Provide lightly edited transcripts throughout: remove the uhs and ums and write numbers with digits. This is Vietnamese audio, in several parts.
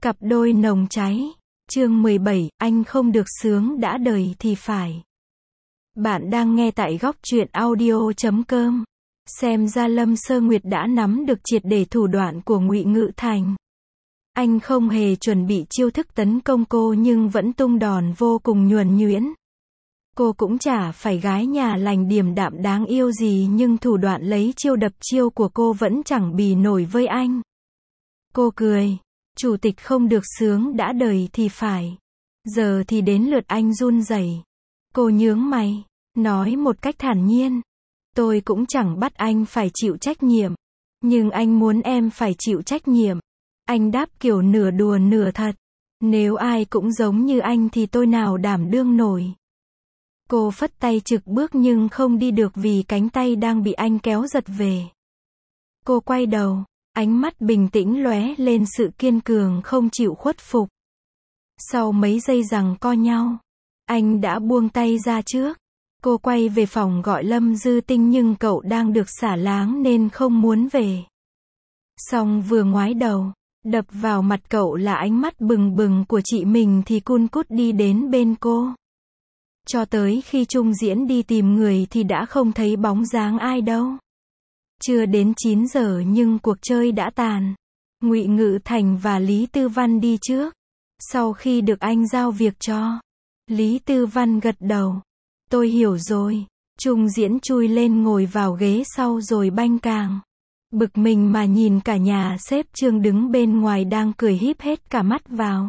Cặp đôi nồng cháy. Chương 17, anh không được sướng đã đời thì phải. Bạn đang nghe tại góc truyện audio.com. Xem ra Lâm Sơ Nguyệt đã nắm được triệt để thủ đoạn của Ngụy Ngự Thành. Anh không hề chuẩn bị chiêu thức tấn công cô nhưng vẫn tung đòn vô cùng nhuần nhuyễn. Cô cũng chả phải gái nhà lành điềm đạm đáng yêu gì nhưng thủ đoạn lấy chiêu đập chiêu của cô vẫn chẳng bì nổi với anh. Cô cười. Chủ tịch không được sướng đã đời thì phải. Giờ thì đến lượt anh run rẩy. Cô nhướng mày, nói một cách thản nhiên. Tôi cũng chẳng bắt anh phải chịu trách nhiệm. Nhưng anh muốn em phải chịu trách nhiệm. Anh đáp kiểu nửa đùa nửa thật. Nếu ai cũng giống như anh thì tôi nào đảm đương nổi. Cô phất tay trực bước nhưng không đi được vì cánh tay đang bị anh kéo giật về. Cô quay đầu. Ánh mắt bình tĩnh lóe lên sự kiên cường không chịu khuất phục. Sau mấy giây giằng co nhau, anh đã buông tay ra trước. Cô quay về phòng gọi Lâm Dư Tinh nhưng cậu đang được xả láng nên không muốn về. Xong vừa ngoái đầu, đập vào mặt cậu là ánh mắt bừng bừng của chị mình thì cun cút đi đến bên cô. Cho tới khi Trung Diễn đi tìm người thì đã không thấy bóng dáng ai đâu. Chưa đến 9 giờ nhưng cuộc chơi đã tàn. Ngụy Ngự Thành và Lý Tư Văn đi trước. Sau khi được anh giao việc cho, Lý Tư Văn gật đầu. Tôi hiểu rồi. Trung Diễn chui lên ngồi vào ghế sau rồi banh càng. Bực mình mà nhìn cả nhà sếp Trương đứng bên ngoài đang cười híp hết cả mắt vào.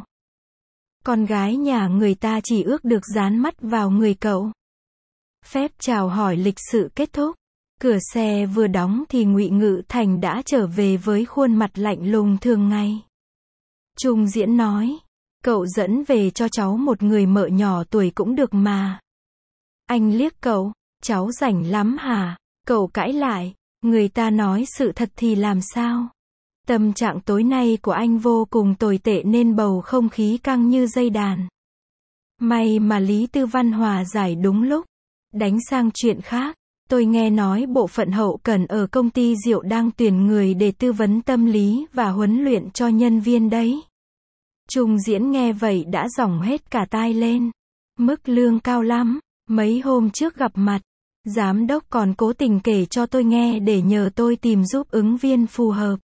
Con gái nhà người ta chỉ ước được dán mắt vào người cậu. Phép chào hỏi lịch sự kết thúc. Cửa xe vừa đóng thì Ngụy Ngự Thành đã trở về với khuôn mặt lạnh lùng thường ngày. Trung Diễn nói, cậu dẫn về cho cháu một người mợ nhỏ tuổi cũng được mà. Anh liếc cậu, cháu rảnh lắm hả? Cậu cãi lại, người ta nói sự thật thì làm sao? Tâm trạng tối nay của anh vô cùng tồi tệ nên bầu không khí căng như dây đàn. May mà Lý Tư Văn hòa giải đúng lúc. Đánh sang chuyện khác. Tôi nghe nói bộ phận hậu cần ở công ty rượu đang tuyển người để tư vấn tâm lý và huấn luyện cho nhân viên đấy. Trung Diễn nghe vậy đã dỏng hết cả tai lên. Mức lương cao lắm. Mấy hôm trước gặp mặt, giám đốc còn cố tình kể cho tôi nghe để nhờ tôi tìm giúp ứng viên phù hợp.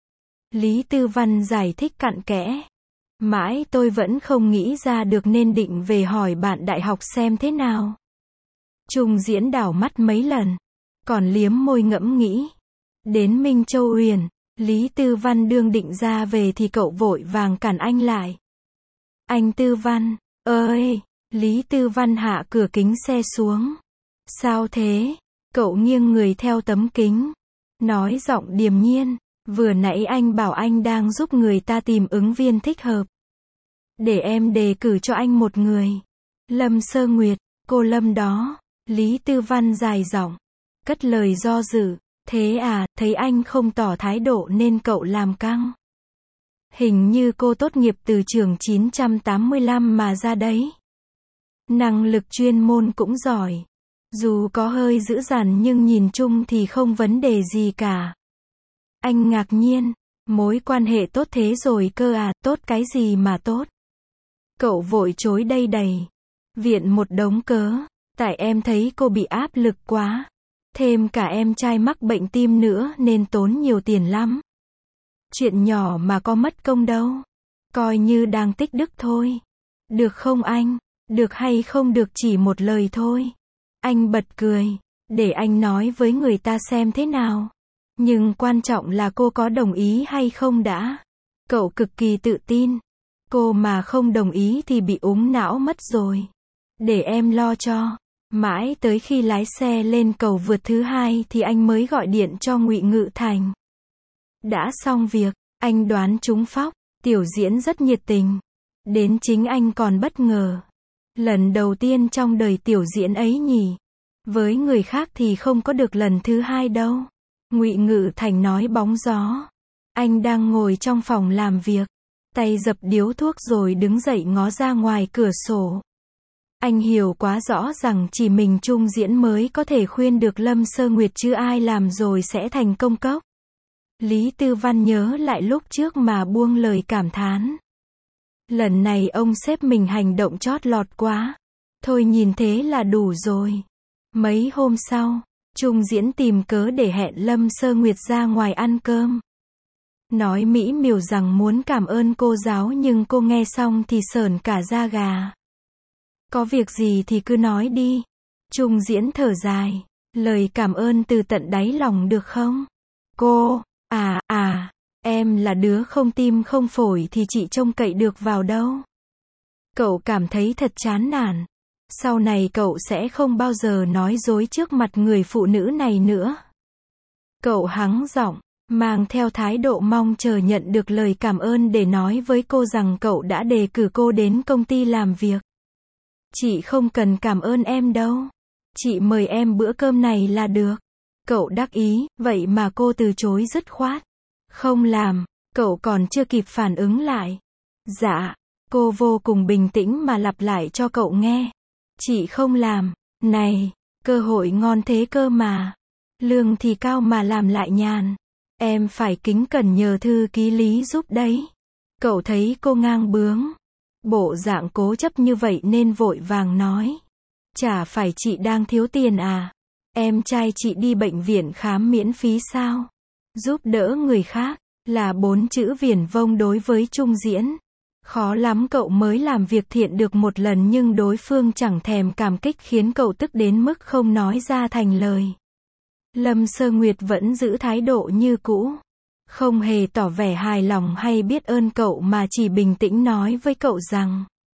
Lý Tư Văn giải thích cặn kẽ. Mãi tôi vẫn không nghĩ ra được nên định về hỏi bạn đại học xem thế nào. Trung Diễn đảo mắt mấy lần, còn liếm môi ngẫm nghĩ. Đến Minh Châu Uyển, Lý Tư Văn đương định ra về thì cậu vội vàng cản anh lại. Anh Tư Văn, ơi, Lý Tư Văn hạ cửa kính xe xuống. Sao thế? Cậu nghiêng người theo tấm kính, nói giọng điềm nhiên, vừa nãy anh bảo anh đang giúp người ta tìm ứng viên thích hợp. Để em đề cử cho anh một người. Lâm Sơ Nguyệt, cô Lâm đó. Lý Tư Văn dài giọng, cất lời do dự. Thế à, thấy anh không tỏ thái độ nên cậu làm căng. Hình như cô tốt nghiệp từ trường 985 mà ra đấy. Năng lực chuyên môn cũng giỏi. Dù có hơi dữ dằn nhưng nhìn chung thì không vấn đề gì cả. Anh ngạc nhiên, mối quan hệ tốt thế rồi cơ à, tốt cái gì mà tốt. Cậu vội chối đây đầy. Viện một đống cớ. Tại em thấy cô bị áp lực quá. Thêm cả em trai mắc bệnh tim nữa nên tốn nhiều tiền lắm. Chuyện nhỏ mà có mất công đâu. Coi như đang tích đức thôi. Được không anh? Được hay không được chỉ một lời thôi. Anh bật cười. Để anh nói với người ta xem thế nào. Nhưng quan trọng là cô có đồng ý hay không đã. Cậu cực kỳ tự tin. Cô mà không đồng ý thì bị úng não mất rồi. Để em lo cho. Mãi tới khi lái xe lên cầu vượt thứ hai thì anh mới gọi điện cho Ngụy Ngự Thành. Đã xong việc, anh đoán trúng phóc. Tiểu Diễn rất nhiệt tình. Đến chính anh còn bất ngờ. Lần đầu tiên trong đời Tiểu Diễn ấy nhỉ. Với người khác thì không có được lần thứ hai đâu. Ngụy Ngự Thành nói bóng gió. Anh đang ngồi trong phòng làm việc. Tay dập điếu thuốc rồi đứng dậy ngó ra ngoài cửa sổ. Anh hiểu quá rõ rằng chỉ mình Trung Diễn mới có thể khuyên được Lâm Sơ Nguyệt chứ ai làm rồi sẽ thành công cốc. Lý Tư Văn nhớ lại lúc trước mà buông lời cảm thán. Lần này ông sếp mình hành động chót lọt quá. Thôi nhìn thế là đủ rồi. Mấy hôm sau, Trung Diễn tìm cớ để hẹn Lâm Sơ Nguyệt ra ngoài ăn cơm. Nói mỹ miều rằng muốn cảm ơn cô giáo nhưng cô nghe xong thì sởn cả da gà. Có việc gì thì cứ nói đi. Trung Diễn thở dài. Lời cảm ơn từ tận đáy lòng được không? Cô, em là đứa không tim không phổi thì chị trông cậy được vào đâu. Cậu cảm thấy thật chán nản. Sau này cậu sẽ không bao giờ nói dối trước mặt người phụ nữ này nữa. Cậu hắng giọng, mang theo thái độ mong chờ nhận được lời cảm ơn để nói với cô rằng cậu đã đề cử cô đến công ty làm việc. Chị không cần cảm ơn em đâu. Chị mời em bữa cơm này là được. Cậu đắc ý, vậy mà cô từ chối dứt khoát. Không làm, cậu còn chưa kịp phản ứng lại. Dạ, cô vô cùng bình tĩnh mà lặp lại cho cậu nghe. Chị không làm, này, cơ hội ngon thế cơ mà. Lương thì cao mà làm lại nhàn. Em phải kính cẩn nhờ thư ký Lý giúp đấy. Cậu thấy cô ngang bướng. Bộ dạng cố chấp như vậy nên vội vàng nói. Chả phải chị đang thiếu tiền à? Em trai chị đi bệnh viện khám miễn phí sao? Giúp đỡ người khác, là 4 chữ viển vông đối với Trung Diễn. Khó lắm cậu mới làm việc thiện được một lần nhưng đối phương chẳng thèm cảm kích khiến cậu tức đến mức không nói ra thành lời. Lâm Sơ Nguyệt vẫn giữ thái độ như cũ. Không hề tỏ vẻ hài lòng hay biết ơn cậu mà chỉ bình tĩnh nói với cậu rằng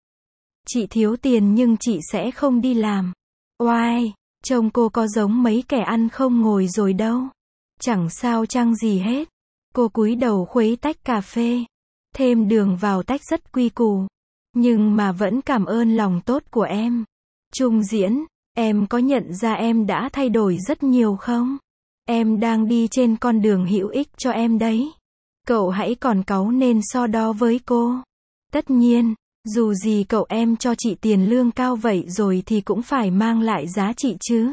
chị thiếu tiền nhưng chị sẽ không đi làm. Oai, trông cô có giống mấy kẻ ăn không ngồi rồi đâu. Chẳng sao chăng gì hết. Cô cúi đầu khuấy tách cà phê. Thêm đường vào tách rất quy củ. Nhưng mà vẫn cảm ơn lòng tốt của em. Trung Diễn, em có nhận ra em đã thay đổi rất nhiều không? Em đang đi trên con đường hữu ích cho em đấy. Cậu hãy còn cáu nên so đo với cô. Tất nhiên, dù gì cậu em cho chị tiền lương cao vậy rồi thì cũng phải mang lại giá trị chứ.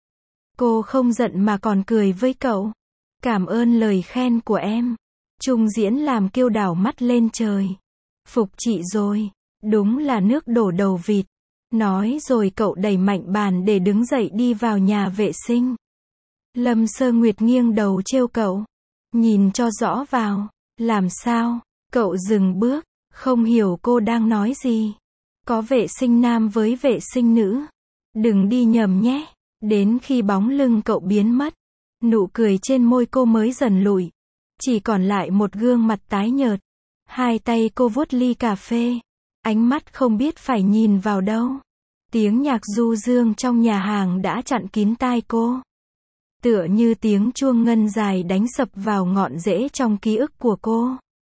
Cô không giận mà còn cười với cậu. Cảm ơn lời khen của em. Trung Diễn làm kêu đảo mắt lên trời. Phục chị rồi. Đúng là nước đổ đầu vịt. Nói rồi cậu đẩy mạnh bàn để đứng dậy đi vào nhà vệ sinh. Lâm Sơ Nguyệt nghiêng đầu trêu cậu. Nhìn cho rõ vào. Làm sao? Cậu dừng bước. Không hiểu cô đang nói gì. Có vệ sinh nam với vệ sinh nữ. Đừng đi nhầm nhé. Đến khi bóng lưng cậu biến mất, nụ cười trên môi cô mới dần lụi. Chỉ còn lại một gương mặt tái nhợt. Hai tay cô vuốt ly cà phê. Ánh mắt không biết phải nhìn vào đâu. Tiếng nhạc du dương trong nhà hàng đã chặn kín tai cô. Tựa như tiếng chuông ngân dài đánh sập vào ngọn rễ trong ký ức của cô.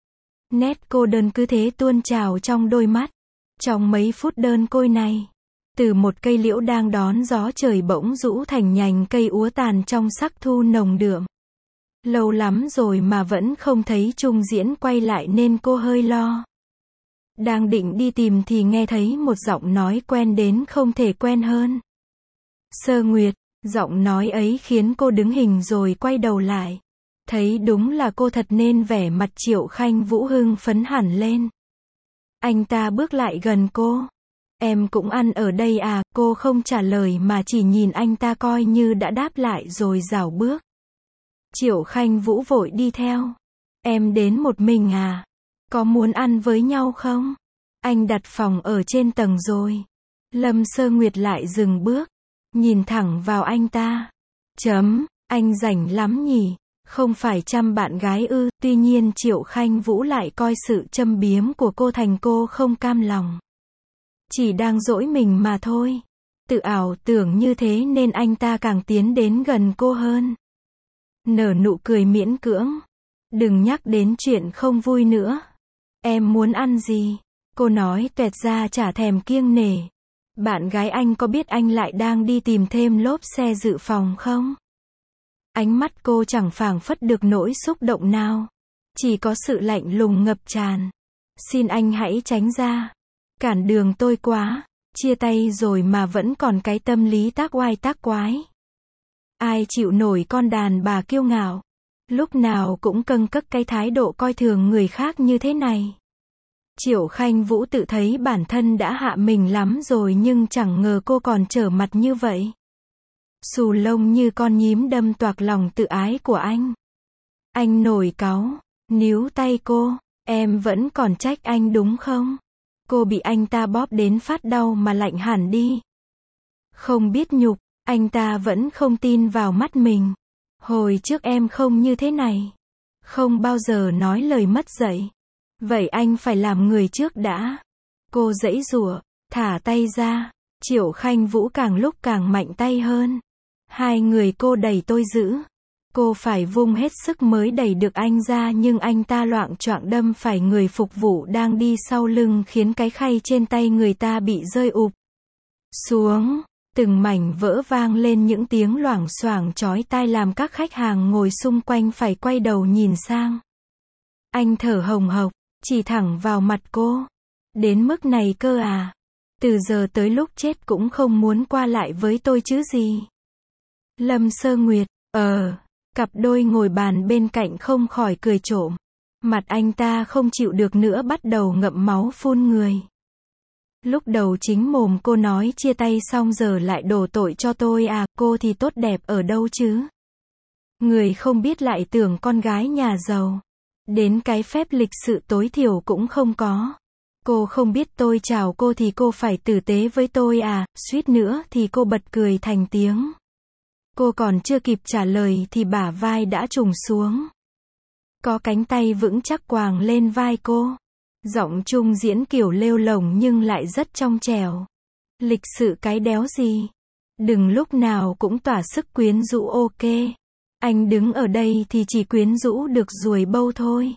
Nét cô đơn cứ thế tuôn trào trong đôi mắt. Trong mấy phút đơn côi này, từ một cây liễu đang đón gió trời bỗng rũ thành nhành cây úa tàn trong sắc thu nồng đượm. Lâu lắm rồi mà vẫn không thấy Trung Diễn quay lại nên cô hơi lo. Đang định đi tìm thì nghe thấy một giọng nói quen đến không thể quen hơn. Sơ Nguyệt, giọng nói ấy khiến cô đứng hình rồi quay đầu lại. Thấy đúng là cô thật nên vẻ mặt Triệu Khanh Vũ hưng phấn hẳn lên. Anh ta bước lại gần cô. Em cũng ăn ở đây à? Cô không trả lời mà chỉ nhìn anh ta coi như đã đáp lại rồi rảo bước. Triệu Khanh Vũ vội đi theo. Em đến một mình à? Có muốn ăn với nhau không? Anh đặt phòng ở trên tầng rồi. Lâm Sơ Nguyệt lại dừng bước. Nhìn thẳng vào anh ta. Anh rảnh lắm nhỉ? Không phải chăm bạn gái ư? Tuy nhiên Triệu Khanh Vũ lại coi sự châm biếm của cô thành cô không cam lòng. Chỉ đang dỗi mình mà thôi. Tự ảo tưởng như thế nên anh ta càng tiến đến gần cô hơn. Nở nụ cười miễn cưỡng. Đừng nhắc đến chuyện không vui nữa. Em muốn ăn gì? Cô nói toẹt ra chả thèm kiêng nể. Bạn gái anh có biết anh lại đang đi tìm thêm lốp xe dự phòng không? Ánh mắt cô chẳng phảng phất được nỗi xúc động nào. Chỉ có sự lạnh lùng ngập tràn. Xin anh hãy tránh ra. Cản đường tôi quá. Chia tay rồi mà vẫn còn cái tâm lý tác oai tác quái. Ai chịu nổi con đàn bà kiêu ngạo. Lúc nào cũng câng cấc cái thái độ coi thường người khác như thế này. Triệu Khanh Vũ tự thấy bản thân đã hạ mình lắm rồi nhưng chẳng ngờ cô còn trở mặt như vậy. Xù lông như con nhím đâm toạc lòng tự ái của anh. Anh nổi cáu, níu tay cô, em vẫn còn trách anh đúng không? Cô bị anh ta bóp đến phát đau mà lạnh hẳn đi. Không biết nhục, anh ta vẫn không tin vào mắt mình. Hồi trước em không như thế này. Không bao giờ nói lời mất dạy. Vậy anh phải làm người trước đã. Cô giãy giụa, thả tay ra. Triệu Khanh Vũ càng lúc càng mạnh tay hơn. Hai người cô đẩy tôi giữ. Cô phải vung hết sức mới đẩy được anh ra nhưng anh ta loạng choạng đâm phải người phục vụ đang đi sau lưng khiến cái khay trên tay người ta bị rơi ụp xuống. Từng mảnh vỡ vang lên những tiếng loảng xoảng chói tai làm các khách hàng ngồi xung quanh phải quay đầu nhìn sang. Anh thở hồng hộc, chỉ thẳng vào mặt cô. Đến mức này cơ à? Từ giờ tới lúc chết cũng không muốn qua lại với tôi chứ gì? Lâm Sơ Nguyệt, cặp đôi ngồi bàn bên cạnh không khỏi cười trộm. Mặt anh ta không chịu được nữa bắt đầu ngậm máu phun người. Lúc đầu chính mồm cô nói chia tay xong giờ lại đổ tội cho tôi à, cô thì tốt đẹp ở đâu chứ? Người không biết lại tưởng con gái nhà giàu. Đến cái phép lịch sự tối thiểu cũng không có. Cô không biết tôi chào cô thì cô phải tử tế với tôi à, suýt nữa thì cô bật cười thành tiếng. Cô còn chưa kịp trả lời thì bả vai đã trùng xuống. Có cánh tay vững chắc quàng lên vai cô. Giọng Trung diễn kiểu lêu lổng nhưng lại rất trong trẻo. Lịch sự cái đéo gì. Đừng lúc nào cũng tỏa sức quyến rũ ok. Anh đứng ở đây thì chỉ quyến rũ được ruồi bâu thôi.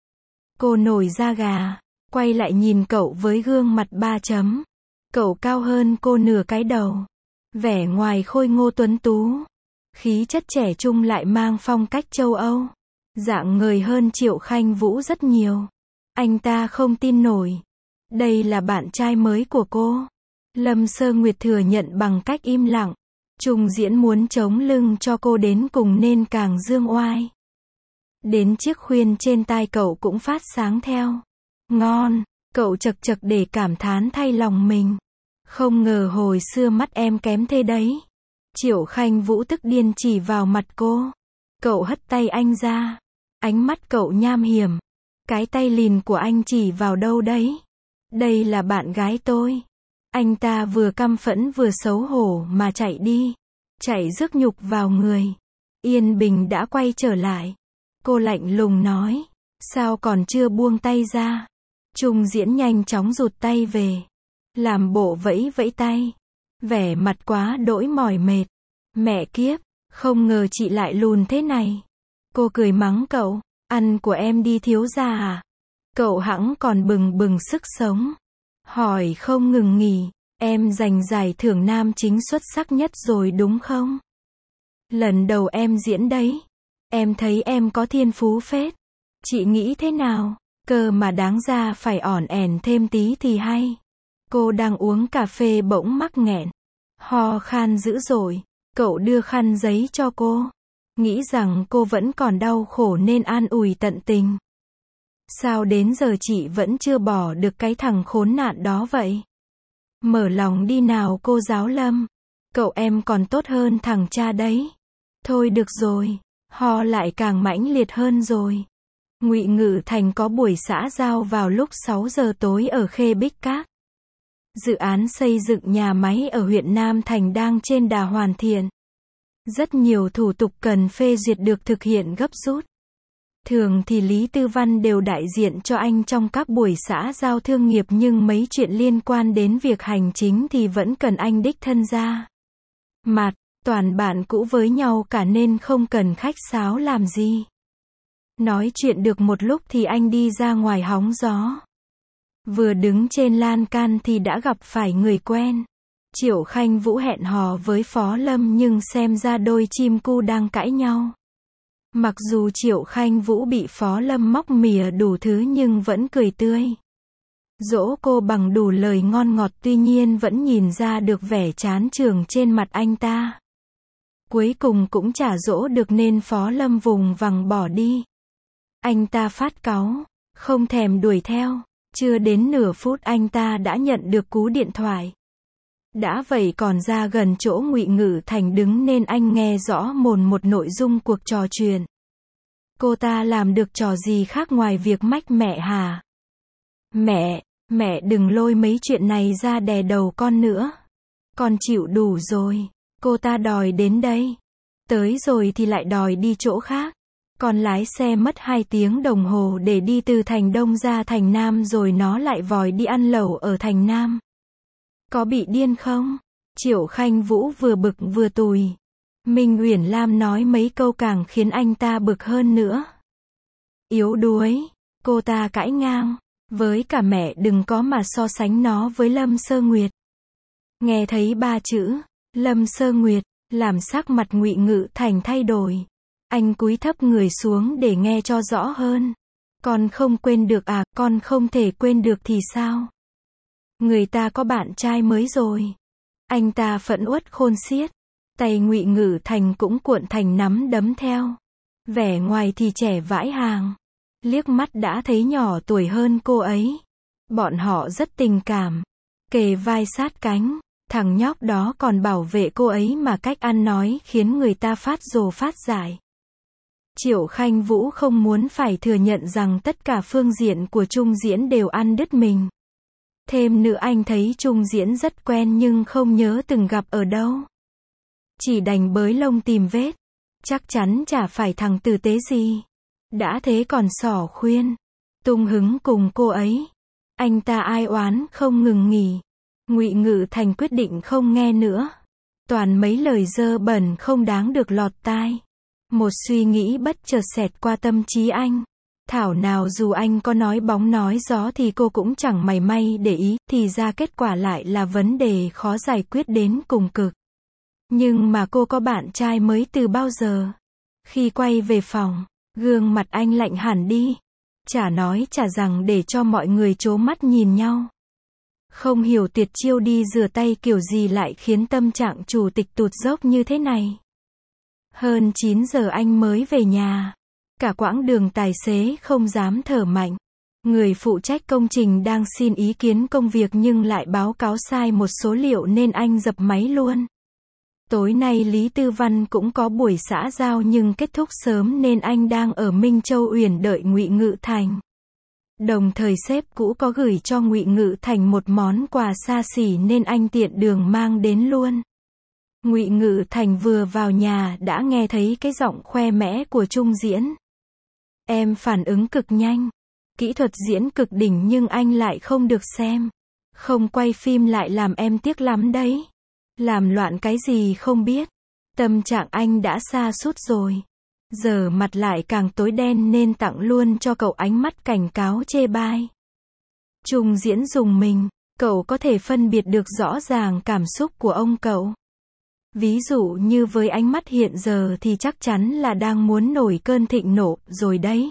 Cô nổi da gà, quay lại nhìn cậu với gương mặt 3 chấm. Cậu cao hơn cô nửa cái đầu. Vẻ ngoài khôi ngô tuấn tú. Khí chất trẻ trung lại mang phong cách châu Âu. Dạng người hơn Triệu Khanh Vũ rất nhiều. Anh ta không tin nổi. Đây là bạn trai mới của cô. Lâm Sơ Nguyệt thừa nhận bằng cách im lặng. Trung diễn muốn chống lưng cho cô đến cùng nên càng dương oai. Đến chiếc khuyên trên tai cậu cũng phát sáng theo. Ngon, cậu chật chật để cảm thán thay lòng mình. Không ngờ hồi xưa mắt em kém thế đấy. Triệu Khanh Vũ tức điên chỉ vào mặt cô. Cậu hất tay anh ra. Ánh mắt cậu nham hiểm. Cái tay lìn của anh chỉ vào đâu đấy? Đây là bạn gái tôi. Anh ta vừa căm phẫn vừa xấu hổ mà chạy đi. Chạy rước nhục vào người. Yên bình đã quay trở lại. Cô lạnh lùng nói. Sao còn chưa buông tay ra? Trung diễn nhanh chóng rụt tay về. Làm bộ vẫy vẫy tay. Vẻ mặt quá đỗi mỏi mệt. Mẹ kiếp, không ngờ chị lại lùn thế này. Cô cười mắng cậu. Ăn của em đi thiếu gia à? Cậu hẵng còn bừng bừng sức sống. Hỏi không ngừng nghỉ. Em giành giải thưởng nam chính xuất sắc nhất rồi đúng không? Lần đầu em diễn đấy. Em thấy em có thiên phú phết. Chị nghĩ thế nào? Cơ mà đáng ra phải ỏn ẻn thêm tí thì hay. Cô đang uống cà phê bỗng mắc nghẹn. Ho khan dữ dội. Cậu đưa khăn giấy cho cô. Nghĩ rằng cô vẫn còn đau khổ nên an ủi tận tình. Sao đến giờ chị vẫn chưa bỏ được cái thằng khốn nạn đó vậy? Mở lòng đi nào cô giáo Lâm. Cậu em còn tốt hơn thằng cha đấy. Thôi được rồi. Ho lại càng mãnh liệt hơn rồi. Ngụy Ngự Thành có buổi xã giao vào lúc 6 giờ tối ở Khê Bích Các. Dự án xây dựng nhà máy ở huyện Nam Thành đang trên đà hoàn thiện. Rất nhiều thủ tục cần phê duyệt được thực hiện gấp rút. Thường thì Lý Tư Văn đều đại diện cho anh trong các buổi xã giao thương nghiệp nhưng mấy chuyện liên quan đến việc hành chính thì vẫn cần anh đích thân ra mặt. Toàn bạn cũ với nhau cả nên không cần khách sáo làm gì. Nói chuyện được một lúc thì anh đi ra ngoài hóng gió. Vừa đứng trên lan can thì đã gặp phải người quen. Triệu Khanh Vũ hẹn hò với Phó Lâm nhưng xem ra đôi chim cu đang cãi nhau. Mặc dù Triệu Khanh Vũ bị Phó Lâm móc mỉa đủ thứ nhưng vẫn cười tươi. Dỗ cô bằng đủ lời ngon ngọt tuy nhiên vẫn nhìn ra được vẻ chán chường trên mặt anh ta. Cuối cùng cũng chả dỗ được nên Phó Lâm vùng vằng bỏ đi. Anh ta phát cáu, không thèm đuổi theo. Chưa đến nửa phút anh ta đã nhận được cú điện thoại. Đã vậy còn ra gần chỗ Ngụy Ngự Thành đứng nên anh nghe rõ mồn một nội dung cuộc trò chuyện. Cô ta làm được trò gì khác ngoài việc mách mẹ hả? Mẹ đừng lôi mấy chuyện này ra đè đầu con nữa. Con chịu đủ rồi. Cô ta đòi đến đây. Tới rồi thì lại đòi đi chỗ khác. Con lái xe mất 2 tiếng đồng hồ để đi từ thành Đông ra thành Nam rồi nó lại vòi đi ăn lẩu ở thành Nam. Có bị điên không? Triệu Khanh Vũ vừa bực vừa tùi. Minh Uyển Lam nói mấy câu càng khiến anh ta bực hơn nữa. Yếu đuối. Cô ta cãi ngang. Với cả mẹ đừng có mà so sánh nó với Lâm Sơ Nguyệt. Nghe thấy 3 chữ Lâm Sơ Nguyệt, làm sắc mặt Ngụy Ngự Thành thay đổi. Anh cúi thấp người xuống để nghe cho rõ hơn. Con không quên được à? Con không thể quên được thì sao? Người ta có bạn trai mới rồi. Anh ta phẫn uất khôn xiết. Tay Ngụy Ngự Thành cũng cuộn thành nắm đấm theo. Vẻ ngoài thì trẻ vãi hàng. Liếc mắt đã thấy nhỏ tuổi hơn cô ấy. Bọn họ rất tình cảm. Kề vai sát cánh. Thằng nhóc đó còn bảo vệ cô ấy mà cách ăn nói khiến người ta phát rồ phát dại. Triệu Khanh Vũ không muốn phải thừa nhận rằng tất cả phương diện của Trung Diễn đều ăn đứt mình. Thêm nữa anh thấy Trung Diễn rất quen nhưng không nhớ từng gặp ở đâu. Chỉ đành bới lông tìm vết. Chắc chắn chả phải thằng tử tế gì. Đã thế còn xỏ khuyên. Tung hứng cùng cô ấy. Anh ta ai oán không ngừng nghỉ. Ngụy Ngự Thành quyết định không nghe nữa. Toàn mấy lời dơ bẩn không đáng được lọt tai. Một suy nghĩ bất chợt xẹt qua tâm trí anh. Thảo nào dù anh có nói bóng nói gió thì cô cũng chẳng mảy may để ý, thì ra kết quả lại là vấn đề khó giải quyết đến cùng cực. Nhưng mà cô có bạn trai mới từ bao giờ? Khi quay về phòng, gương mặt anh lạnh hẳn đi. Chả nói chả rằng để cho mọi người trố mắt nhìn nhau. Không hiểu tuyệt chiêu đi rửa tay kiểu gì lại khiến tâm trạng chủ tịch tụt dốc như thế này. Hơn 9 giờ anh mới về nhà. Cả quãng đường tài xế không dám thở mạnh. Người phụ trách công trình đang xin ý kiến công việc nhưng lại báo cáo sai một số liệu nên anh dập máy luôn. Tối nay Lý Tư Văn cũng có buổi xã giao nhưng kết thúc sớm nên anh đang ở Minh Châu Uyển đợi Ngụy Ngự Thành. Đồng thời sếp cũ có gửi cho Ngụy Ngự Thành một món quà xa xỉ nên anh tiện đường mang đến luôn. Ngụy Ngự Thành vừa vào nhà đã nghe thấy cái giọng khoe mẽ của Trung Diễn. Em phản ứng cực nhanh. Kỹ thuật diễn cực đỉnh nhưng anh lại không được xem. Không quay phim lại làm em tiếc lắm đấy. Làm loạn cái gì không biết. Tâm trạng anh đã sa sút rồi. Giờ mặt lại càng tối đen nên tặng luôn cho cậu ánh mắt cảnh cáo chê bai. Trung Diễn dùng mình. Cậu có thể phân biệt được rõ ràng cảm xúc của ông cậu. Ví dụ như với ánh mắt hiện giờ thì chắc chắn là đang muốn nổi cơn thịnh nộ rồi đấy.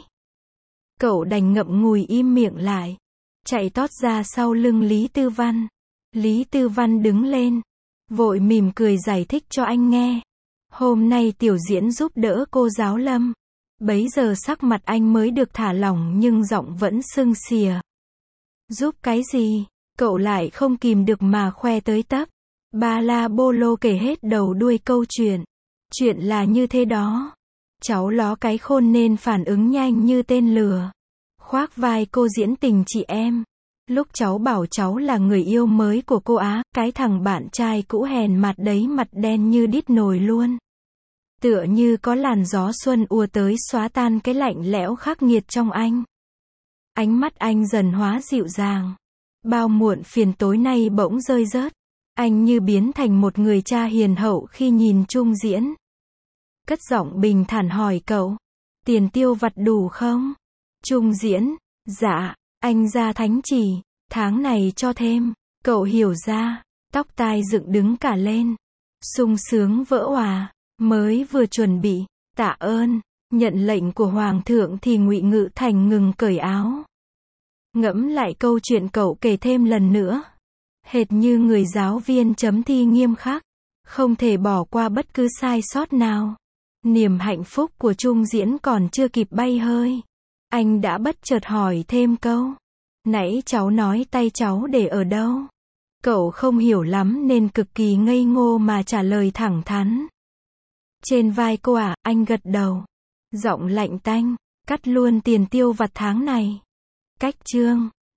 Cậu đành ngậm ngùi im miệng lại. Chạy tót ra sau lưng Lý Tư Văn. Lý Tư Văn đứng lên. Vội mỉm cười giải thích cho anh nghe. Hôm nay Tiểu Diễn giúp đỡ cô giáo Lâm. Bấy giờ sắc mặt anh mới được thả lỏng nhưng giọng vẫn sưng xìa. Giúp cái gì? Cậu lại không kìm được mà khoe tới tấp. Ba la bô lô kể hết đầu đuôi câu chuyện. Chuyện là như thế đó. Cháu ló cái khôn nên phản ứng nhanh như tên lừa. Khoác vai cô diễn tình chị em. Lúc cháu bảo cháu là người yêu mới của cô á, cái thằng bạn trai cũ hèn mặt đấy mặt đen như đít nồi luôn. Tựa như có làn gió xuân ùa tới xóa tan cái lạnh lẽo khắc nghiệt trong anh. Ánh mắt anh dần hóa dịu dàng. Bao muộn phiền tối nay bỗng rơi rớt. Anh như biến thành một người cha hiền hậu khi nhìn Trung Diễn. Cất giọng bình thản hỏi cậu. Tiền tiêu vặt đủ không? Trung Diễn. Dạ. Anh ra thánh chỉ. Tháng này cho thêm. Cậu hiểu ra. Tóc tai dựng đứng cả lên. Sung sướng vỡ òa. Mới vừa chuẩn bị. Tạ ơn. Nhận lệnh của Hoàng thượng thì Ngụy Ngự Thành ngừng cởi áo. Ngẫm lại câu chuyện cậu kể thêm lần nữa. Hệt như người giáo viên chấm thi nghiêm khắc. Không thể bỏ qua bất cứ sai sót nào. Niềm hạnh phúc của Trung Diễn còn chưa kịp bay hơi. Anh đã bất chợt hỏi thêm câu. Nãy cháu nói tay cháu để ở đâu? Cậu không hiểu lắm nên cực kỳ ngây ngô mà trả lời thẳng thắn. Trên vai cô à, anh gật đầu. Giọng lạnh tanh, cắt luôn tiền tiêu vặt tháng này. Cách chương